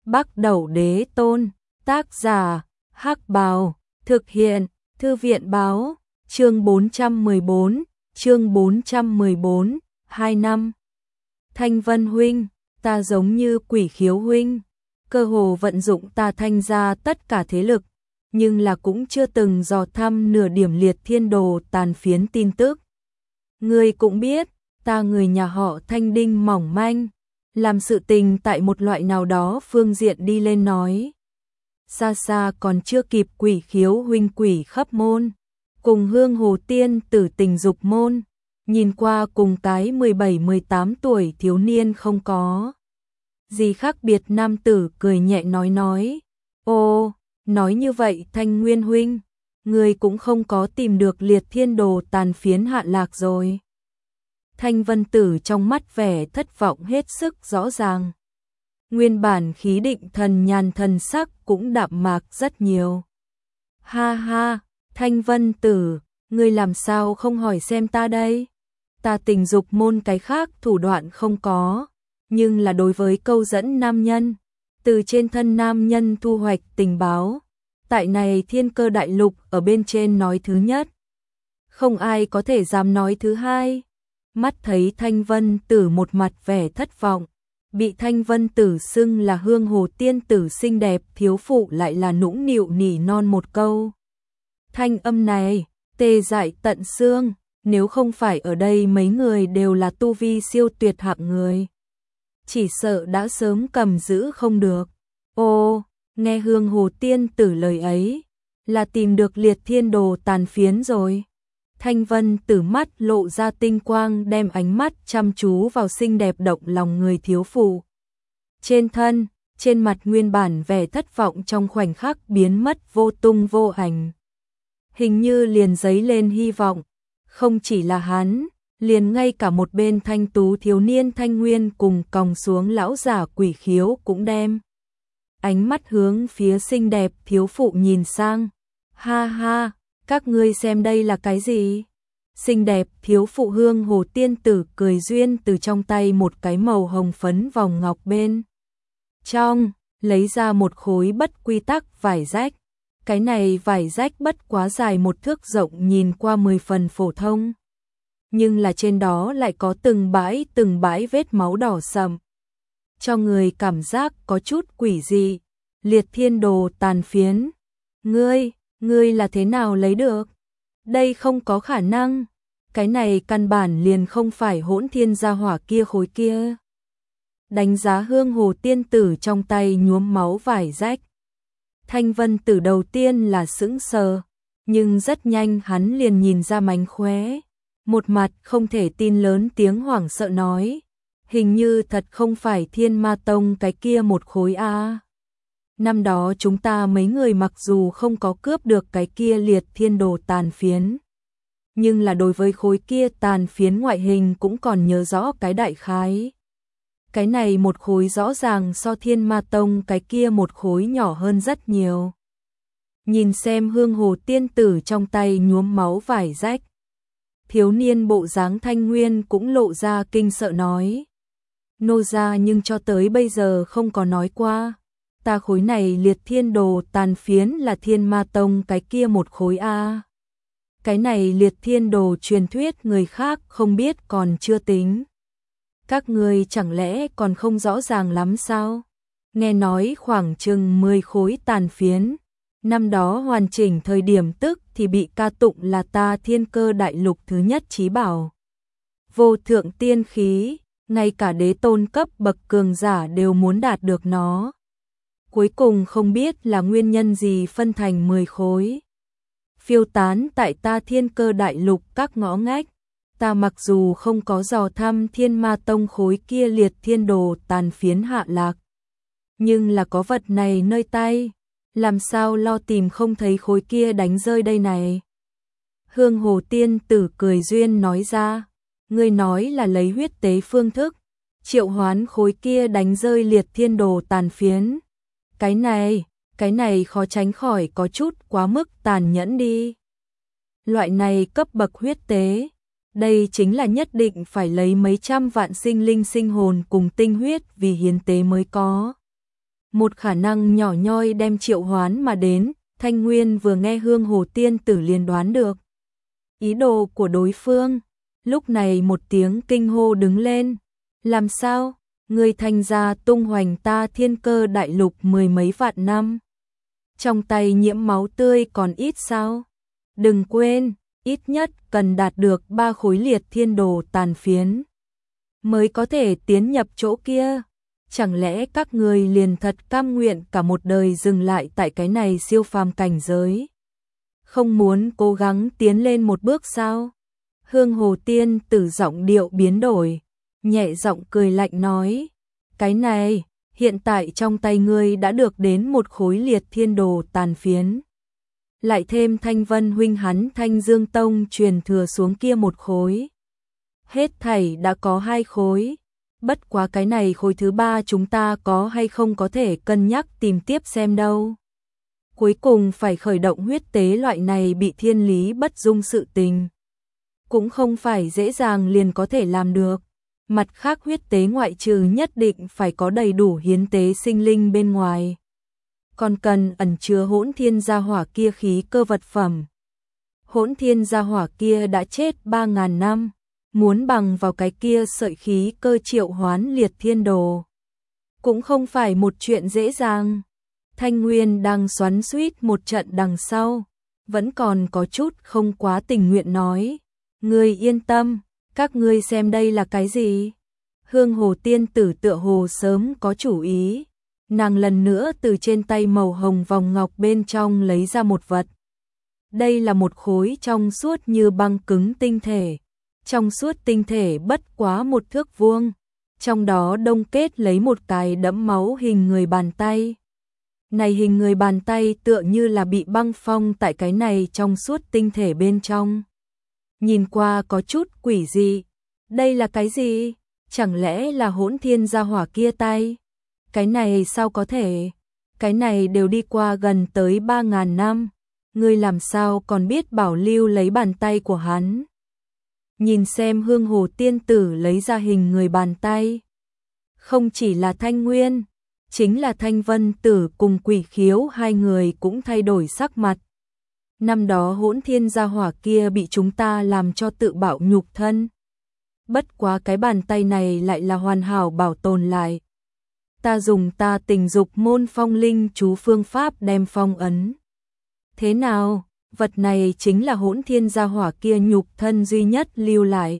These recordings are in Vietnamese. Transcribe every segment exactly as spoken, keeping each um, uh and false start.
Bắc Đẩu Đế Tôn, tác giả, Hắc Bào, thực hiện, Thư viện báo, chương bốn trăm mười bốn, chương bốn trăm mười bốn, hai năm. Thanh Vân huynh, ta giống như Quỷ Khiếu huynh, cơ hồ vận dụng ta Thanh ra tất cả thế lực, nhưng là cũng chưa từng dò thăm nửa điểm Liệt Thiên Đồ tàn phiến tin tức. Ngươi cũng biết, ta người nhà họ Thanh đinh mỏng manh, làm sự tình tại một loại nào đó phương diện đi lên nói. Xa xa còn chưa kịp Quỷ Khiếu huynh quỷ khắp môn, cùng Hương Hồ Tiên tử tình dục môn, nhìn qua cùng cái mười bảy mười tám tuổi thiếu niên không có gì khác biệt. Nam tử cười nhẹ nói nói, ô, nói như vậy Thanh Nguyên huynh, người cũng không có tìm được Liệt Thiên Đồ tàn phiến hạ lạc rồi. Thanh Vân tử trong mắt vẻ thất vọng hết sức rõ ràng. Nguyên bản khí định thần nhàn thần sắc cũng đạm mạc rất nhiều. Ha ha, Thanh Vân tử, ngươi làm sao không hỏi xem ta đây? Ta tình dục môn cái khác thủ đoạn không có, nhưng là đối với câu dẫn nam nhân, từ trên thân nam nhân thu hoạch tình báo, tại này Thiên Cơ Đại Lục ở bên trên nói thứ nhất, không ai có thể dám nói thứ hai. Mắt thấy Thanh Vân tử một mặt vẻ thất vọng, bị Thanh Vân tử xưng là Hương Hồ Tiên tử xinh đẹp thiếu phụ lại là nũng nịu nỉ non một câu. Thanh âm này, tê dại tận xương, nếu không phải ở đây mấy người đều là tu vi siêu tuyệt hạng người, chỉ sợ đã sớm cầm giữ không được. Ô, nghe Hương Hồ Tiên tử lời ấy, là tìm được Liệt Thiên Đồ tàn phiến rồi. Thanh Vân tử mắt lộ ra tinh quang, đem ánh mắt chăm chú vào xinh đẹp động lòng người thiếu phụ trên thân, trên mặt nguyên bản vẻ thất vọng trong khoảnh khắc biến mất vô tung vô ảnh. Hình như liền giấy lên hy vọng, không chỉ là hắn, liền ngay cả một bên thanh tú thiếu niên Thanh Nguyên cùng còng xuống lão giả Quỷ Khiếu cũng đem ánh mắt hướng phía xinh đẹp thiếu phụ nhìn sang. Ha ha, các ngươi xem đây là cái gì? Xinh đẹp thiếu phụ Hương Hồ Tiên tử cười duyên từ trong tay một cái màu hồng phấn vòng ngọc bên trong, lấy ra một khối bất quy tắc vải rách. Cái này vải rách bất quá dài một thước rộng, nhìn qua mười phần phổ thông, nhưng là trên đó lại có từng bãi từng bãi vết máu đỏ sậm, cho người cảm giác có chút quỷ dị. Liệt Thiên Đồ tàn phiến, ngươi, ngươi là thế nào lấy được? Đây không có khả năng, cái này căn bản liền không phải Hỗn Thiên gia hỏa kia khối kia. Đánh giá Hương Hồ Tiên tử trong tay nhuốm máu vải rách, Thanh Vân tử đầu tiên là sững sờ, nhưng rất nhanh hắn liền nhìn ra mánh khóe, một mặt không thể tin lớn tiếng hoảng sợ nói, hình như thật không phải Thiên Ma Tông cái kia một khối a. Năm đó chúng ta mấy người mặc dù không có cướp được cái kia Liệt Thiên Đồ tàn phiến, nhưng là đối với khối kia tàn phiến ngoại hình cũng còn nhớ rõ cái đại khái. Cái này một khối rõ ràng so Thiên Ma Tông cái kia một khối nhỏ hơn rất nhiều. Nhìn xem Hương Hồ Tiên tử trong tay nhuốm máu vải rách, thiếu niên bộ dáng Thanh Nguyên cũng lộ ra kinh sợ nói, nô gia nhưng cho tới bây giờ không có nói qua, ta khối này Liệt Thiên Đồ tàn phiến là Thiên Ma Tông cái kia một khối a. Cái này Liệt Thiên Đồ truyền thuyết người khác không biết còn chưa tính, các ngươi chẳng lẽ còn không rõ ràng lắm sao? Nghe nói khoảng chừng mười khối tàn phiến, năm đó hoàn chỉnh thời điểm tức thì bị ca tụng là ta Thiên Cơ Đại Lục thứ nhất chí bảo, vô thượng tiên khí, ngay cả đế tôn cấp bậc cường giả đều muốn đạt được nó. Cuối cùng không biết là nguyên nhân gì phân thành mười khối, phiêu tán tại ta Thiên Cơ Đại Lục các ngõ ngách. Ta mặc dù không có dò thăm Thiên Ma Tông khối kia Liệt Thiên Đồ tàn phiến hạ lạc, nhưng là có vật này nơi tay, làm sao lo tìm không thấy khối kia đánh rơi đây này. Hương Hồ Tiên tử cười duyên nói ra, ngươi nói là lấy huyết tế phương thức triệu hoán khối kia đánh rơi Liệt Thiên Đồ tàn phiến. Cái này, cái này khó tránh khỏi có chút quá mức tàn nhẫn đi. Loại này cấp bậc huyết tế, đây chính là nhất định phải lấy mấy trăm vạn sinh linh sinh hồn cùng tinh huyết vì hiến tế mới có. một khả năng nhỏ nhoi đem triệu hoán mà đến, Thanh Nguyên vừa nghe Hương Hồ tiên tử liền đoán được ý đồ của đối phương, lúc này một tiếng kinh hô đứng lên, làm sao, người thành ra tung hoành ta thiên cơ đại lục mười mấy vạn năm, trong tay nhiễm máu tươi còn ít sao, đừng quên, ít nhất cần đạt được ba khối liệt thiên đồ tàn phiến mới có thể tiến nhập chỗ kia. Chẳng lẽ các người liền thật cam nguyện cả một đời dừng lại tại cái này siêu phàm cảnh giới? Không muốn cố gắng tiến lên một bước sao? Hương Hồ tiên tử giọng điệu biến đổi, nhẹ giọng cười lạnh nói, cái này, hiện tại trong tay ngươi đã được đến một khối liệt thiên đồ tàn phiến. Lại thêm Thanh Vân huynh hắn Thanh Dương Tông truyền thừa xuống kia một khối. Hết thảy đã có hai khối. Bất quá cái này khối thứ ba chúng ta có hay không có thể cân nhắc tìm tiếp xem đâu. Cuối cùng phải khởi động huyết tế loại này bị thiên lý bất dung sự tình. Cũng không phải dễ dàng liền có thể làm được. Mặt khác huyết tế ngoại trừ nhất định phải có đầy đủ hiến tế sinh linh bên ngoài. Còn cần ẩn chứa hỗn thiên gia hỏa kia khí cơ vật phẩm. Hỗn thiên gia hỏa kia đã chết ba ngàn năm. Muốn bằng vào cái kia sợi khí cơ triệu hoán liệt thiên đồ. Cũng không phải một chuyện dễ dàng. Thanh Nguyên đang xoắn xuýt một trận đằng sau. Vẫn còn có chút không quá tình nguyện nói. Ngươi yên tâm, các ngươi xem đây là cái gì? Hương Hồ tiên tử tựa hồ sớm có chủ ý. Nàng lần nữa từ trên tay màu hồng vòng ngọc bên trong lấy ra một vật. Đây là một khối trong suốt như băng cứng tinh thể. Trong suốt tinh thể bất quá một thước vuông, trong đó đông kết lấy một cái đẫm máu hình người bàn tay. Này hình người bàn tay tựa như là bị băng phong tại cái này trong suốt tinh thể bên trong. Nhìn qua có chút quỷ dị. Đây là cái gì? Chẳng lẽ là hỗn thiên gia hỏa kia tay? Cái này sao có thể? Cái này đều đi qua gần tới ba ngàn năm. Ngươi làm sao còn biết bảo lưu lấy bàn tay của hắn? Nhìn xem Hương Hồ tiên tử lấy ra hình người bàn tay. Không chỉ là Thanh Nguyên, chính là Thanh Vân tử cùng Quỷ Khiếu hai người cũng thay đổi sắc mặt. Năm đó hỗn thiên gia hỏa kia bị chúng ta làm cho tự bạo nhục thân. Bất quá cái bàn tay này lại là hoàn hảo bảo tồn lại. Ta dùng ta tình dục môn phong linh chú phương pháp đem phong ấn. Thế nào? Vật này chính là hỗn thiên gia hỏa kia nhục thân duy nhất lưu lại.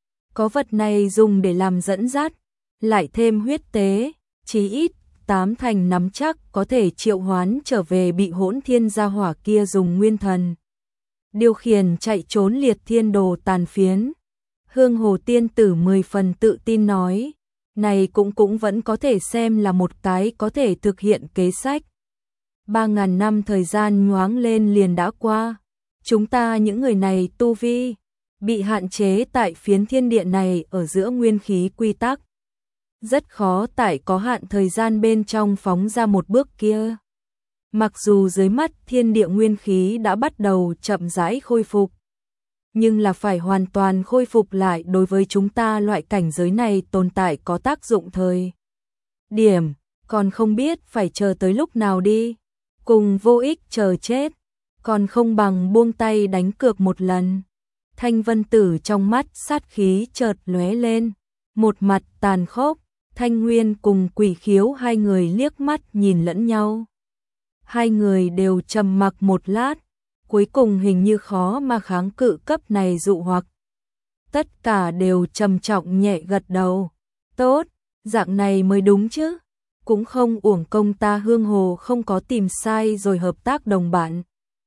Có vật này dùng để làm dẫn dắt, lại thêm huyết tế, chí ít tám thành nắm chắc có thể triệu hoán trở về bị hỗn thiên gia hỏa kia dùng nguyên thần. Điều khiển chạy trốn liệt thiên đồ tàn phiến. Hương Hồ tiên tử mười phần tự tin nói, này cũng cũng vẫn có thể xem là một cái có thể thực hiện kế sách. Ba ngàn năm thời gian nhoáng lên liền đã qua. Chúng ta những người này tu vi, bị hạn chế tại phiến thiên địa này ở giữa nguyên khí quy tắc. Rất khó tại có hạn thời gian bên trong phóng ra một bước kia. Mặc dù dưới mắt thiên địa nguyên khí đã bắt đầu chậm rãi khôi phục. Nhưng là phải hoàn toàn khôi phục lại đối với chúng ta loại cảnh giới này tồn tại có tác dụng thời. Điểm, còn không biết phải chờ tới lúc nào đi. Cùng vô ích chờ chết, còn không bằng buông tay đánh cược một lần. Thanh Vân tử trong mắt sát khí chợt lóe lên, một mặt tàn khốc. Thanh Nguyên cùng Quỷ Khiếu hai người liếc mắt nhìn lẫn nhau. Hai người đều trầm mặc một lát, cuối cùng hình như khó mà kháng cự cấp này dụ hoặc. Tất cả đều trầm trọng nhẹ gật đầu. Tốt, dạng này mới đúng chứ. Cũng không uổng công ta Hương Hồ không có tìm sai rồi hợp tác đồng bạn.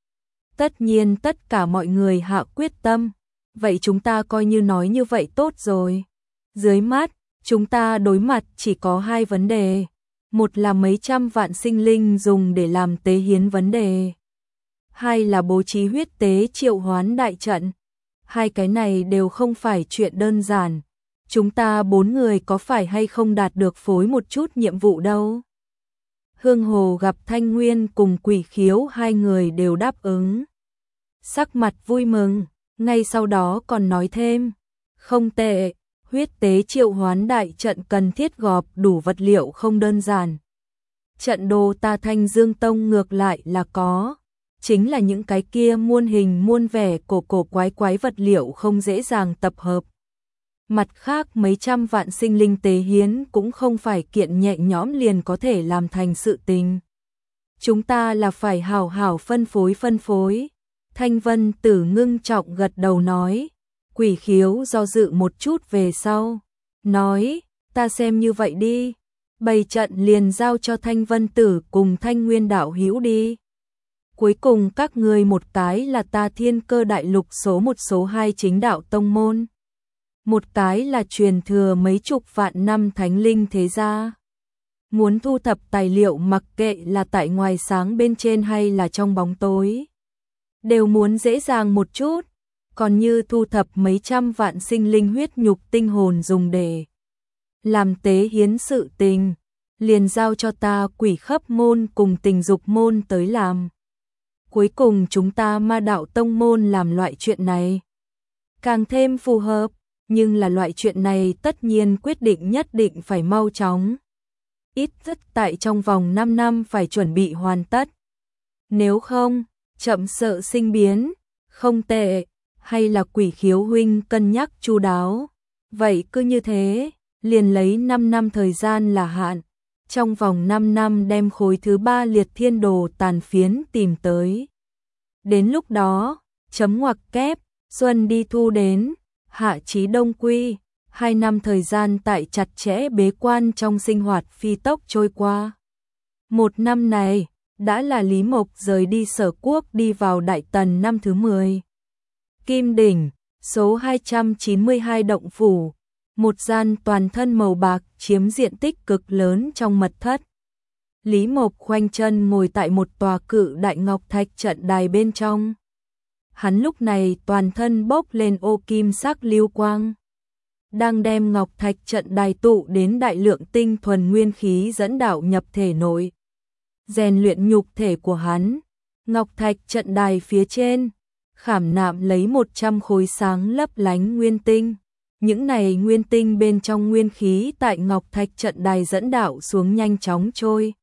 Tất nhiên tất cả mọi người hạ quyết tâm. Vậy chúng ta coi như nói như vậy tốt rồi. Dưới mắt, chúng ta đối mặt chỉ có hai vấn đề. Một là mấy trăm vạn sinh linh dùng để làm tế hiến vấn đề. Hai là bố trí huyết tế triệu hoán đại trận. Hai cái này đều không phải chuyện đơn giản. Chúng ta bốn người có phải hay không đạt được phối một chút nhiệm vụ đâu. Hương Hồ gặp Thanh Nguyên cùng Quỷ Khiếu hai người đều đáp ứng. Sắc mặt vui mừng, ngay sau đó còn nói thêm. Không tệ, huyết tế triệu hoán đại trận cần thiết gộp đủ vật liệu không đơn giản. Trận đồ ta Thanh Dương Tông ngược lại là có, chính là những cái kia muôn hình muôn vẻ cổ cổ quái quái vật liệu không dễ dàng tập hợp. Mặt khác mấy trăm vạn sinh linh tế hiến cũng không phải kiện nhẹ nhõm liền có thể làm thành sự tình. Chúng ta là phải hảo hảo phân phối phân phối. Thanh Vân Tử ngưng trọng gật đầu nói, Quỷ Khiếu do dự một chút về sau, nói, ta xem như vậy đi, bày trận liền giao cho Thanh Vân Tử cùng Thanh Nguyên đạo hữu đi. Cuối cùng các ngươi một cái là ta Thiên Cơ Đại Lục số một số hai chính đạo tông môn, một cái là truyền thừa mấy chục vạn năm thánh linh thế gia. Muốn thu thập tài liệu mặc kệ là tại ngoài sáng bên trên hay là trong bóng tối, đều muốn dễ dàng một chút, còn như thu thập mấy trăm vạn sinh linh huyết nhục tinh hồn dùng để làm tế hiến sự tình, liền giao cho ta Quỷ Khấp môn cùng Tình Dục môn tới làm. Cuối cùng chúng ta Ma Đạo tông môn làm loại chuyện này càng thêm phù hợp, nhưng là loại chuyện này tất nhiên quyết định nhất định phải mau chóng. Ít nhất tại trong vòng năm năm phải chuẩn bị hoàn tất. Nếu không, chậm sợ sinh biến, không tệ, hay là Quỷ Khiếu huynh cân nhắc chu đáo. Vậy cứ như thế, liền lấy năm năm thời gian là hạn, trong vòng năm năm đem khối thứ ba liệt thiên đồ tàn phiến tìm tới. Đến lúc đó, chấm ngoặc kép, xuân đi thu đến, hạ chí đông quy, hai năm thời gian tại chặt chẽ bế quan trong sinh hoạt phi tốc trôi qua. Một năm này, đã là Lý Mộc rời đi Sở Quốc đi vào Đại Tần năm thứ mười. Kim Đỉnh, số hai trăm chín mươi hai động phủ, một gian toàn thân màu bạc chiếm diện tích cực lớn trong mật thất. Lý Mộc khoanh chân ngồi tại một tòa cự đại ngọc thạch trận đài bên trong. Hắn lúc này toàn thân bốc lên ô kim sắc lưu quang, đang đem ngọc thạch trận đài tụ đến đại lượng tinh thuần nguyên khí dẫn đạo nhập thể nội, rèn luyện nhục thể của hắn. Ngọc thạch trận đài phía trên khảm nạm lấy một trăm khối sáng lấp lánh nguyên tinh. Những này nguyên tinh bên trong nguyên khí tại ngọc thạch trận đài dẫn đạo xuống nhanh chóng trôi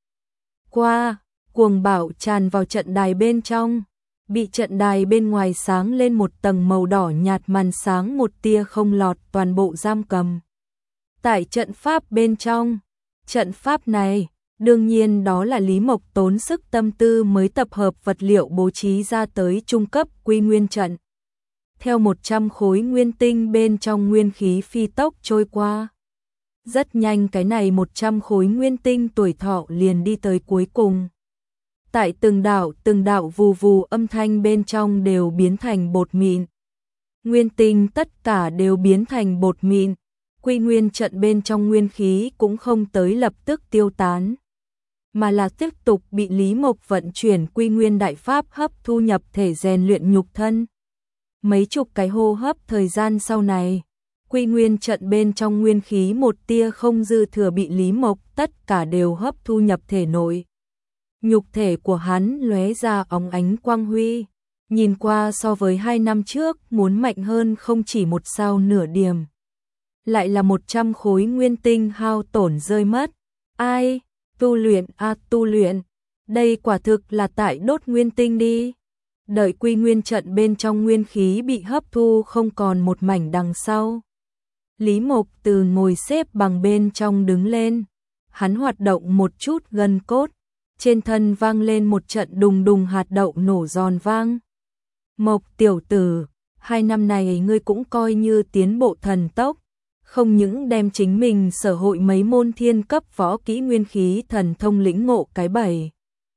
qua, cuồng bạo tràn vào trận đài bên trong, bị trận đài bên ngoài sáng lên một tầng màu đỏ nhạt màn sáng một tia không lọt toàn bộ giam cầm. Tại trận pháp bên trong, trận pháp này, đương nhiên đó là Lý Mộc tốn sức tâm tư mới tập hợp vật liệu bố trí ra tới trung cấp quy nguyên trận. Theo một trăm khối nguyên tinh bên trong nguyên khí phi tốc trôi qua. Rất nhanh cái này một trăm khối nguyên tinh tuổi thọ liền đi tới cuối cùng. Tại từng đạo từng đạo vù vù âm thanh bên trong đều biến thành bột mịn. Nguyên tinh tất cả đều biến thành bột mịn, quy nguyên trận bên trong nguyên khí cũng không tới lập tức tiêu tán, mà là tiếp tục bị Lý Mộc vận chuyển quy nguyên đại pháp hấp thu nhập thể rèn luyện nhục thân. Mấy chục cái hô hấp thời gian sau này, quy nguyên trận bên trong nguyên khí một tia không dư thừa bị Lý Mộc tất cả đều hấp thu nhập thể nội. Nhục thể của hắn lóe ra óng ánh quang huy, nhìn qua so với hai năm trước muốn mạnh hơn không chỉ một sao nửa điểm. Lại là một trăm khối nguyên tinh hao tổn rơi mất. Ai, tu luyện a à, tu luyện, đây quả thực là tại đốt nguyên tinh đi. Đợi quy nguyên trận bên trong nguyên khí bị hấp thu không còn một mảnh đằng sau. Lý Mộc từ ngồi xếp bằng bên trong đứng lên, hắn hoạt động một chút gân cốt, trên thân vang lên một trận đùng đùng hạt đậu nổ giòn vang. Mộc tiểu tử, hai năm này ngươi cũng coi như tiến bộ thần tốc, không những đem chính mình sở hội mấy môn thiên cấp võ kỹ nguyên khí thần thông lĩnh ngộ cái bảy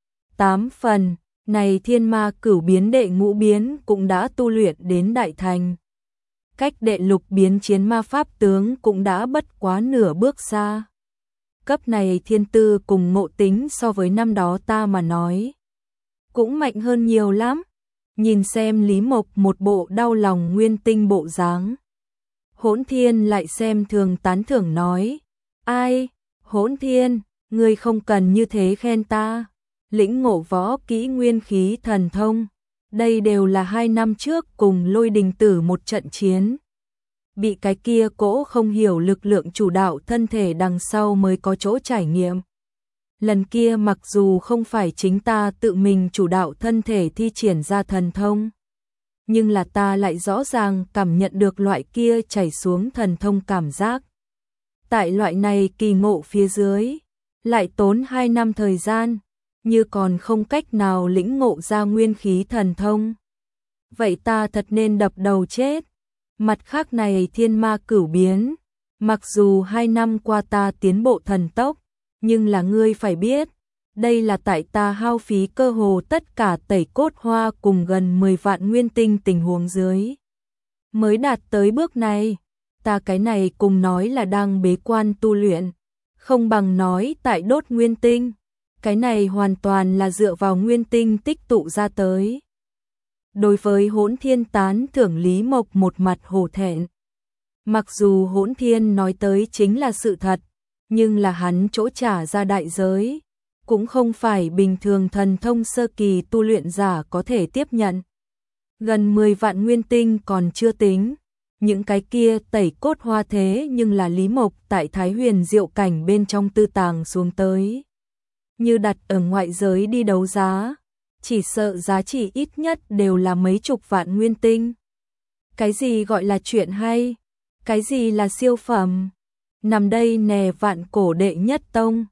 tám phần, này thiên ma cửu biến đệ ngũ biến cũng đã tu luyện đến đại thành. Cách đệ lục biến chiến ma pháp tướng cũng đã bất quá nửa bước xa. Cấp này thiên tư cùng ngộ tính so với năm đó ta mà nói cũng mạnh hơn nhiều lắm. Nhìn xem Lý Mộc một bộ đau lòng nguyên tinh bộ dáng, Hỗn Thiên lại xem thường tán thưởng nói, ai, Hỗn Thiên, ngươi không cần như thế khen ta, lĩnh ngộ võ kỹ nguyên khí thần thông, đây đều là hai năm trước cùng Lôi Đình Tử một trận chiến. Bị cái kia cỗ không hiểu lực lượng chủ đạo thân thể đằng sau mới có chỗ trải nghiệm. Lần kia mặc dù không phải chính ta tự mình chủ đạo thân thể thi triển ra thần thông, nhưng là ta lại rõ ràng cảm nhận được loại kia chảy xuống thần thông cảm giác. Tại loại này kỳ ngộ phía dưới, lại tốn hai năm thời gian, như còn không cách nào lĩnh ngộ ra nguyên khí thần thông. Vậy ta thật nên đập đầu chết. Mặt khác này thiên ma cửu biến, mặc dù hai năm qua ta tiến bộ thần tốc, nhưng là ngươi phải biết, đây là tại ta hao phí cơ hồ tất cả tẩy cốt hoa cùng gần mười vạn nguyên tinh tình huống dưới. Mới đạt tới bước này, ta cái này cùng nói là đang bế quan tu luyện, không bằng nói tại đốt nguyên tinh, cái này hoàn toàn là dựa vào nguyên tinh tích tụ ra tới. Đối với Hỗn Thiên tán thưởng Lý Mộc một mặt hổ thẹn. Mặc dù Hỗn Thiên nói tới chính là sự thật, nhưng là hắn chỗ trả ra đại giới, cũng không phải bình thường thần thông sơ kỳ tu luyện giả có thể tiếp nhận. Gần mười vạn nguyên tinh còn chưa tính, những cái kia tẩy cốt hoa thế nhưng là Lý Mộc tại Thái Huyền Diệu cảnh bên trong tư tàng xuống tới. Như đặt ở ngoại giới đi đấu giá, chỉ sợ giá trị ít nhất đều là mấy chục vạn nguyên tinh. Cái gì gọi là chuyện hay? Cái gì là siêu phẩm? Nằm đây nè vạn cổ đệ nhất tông,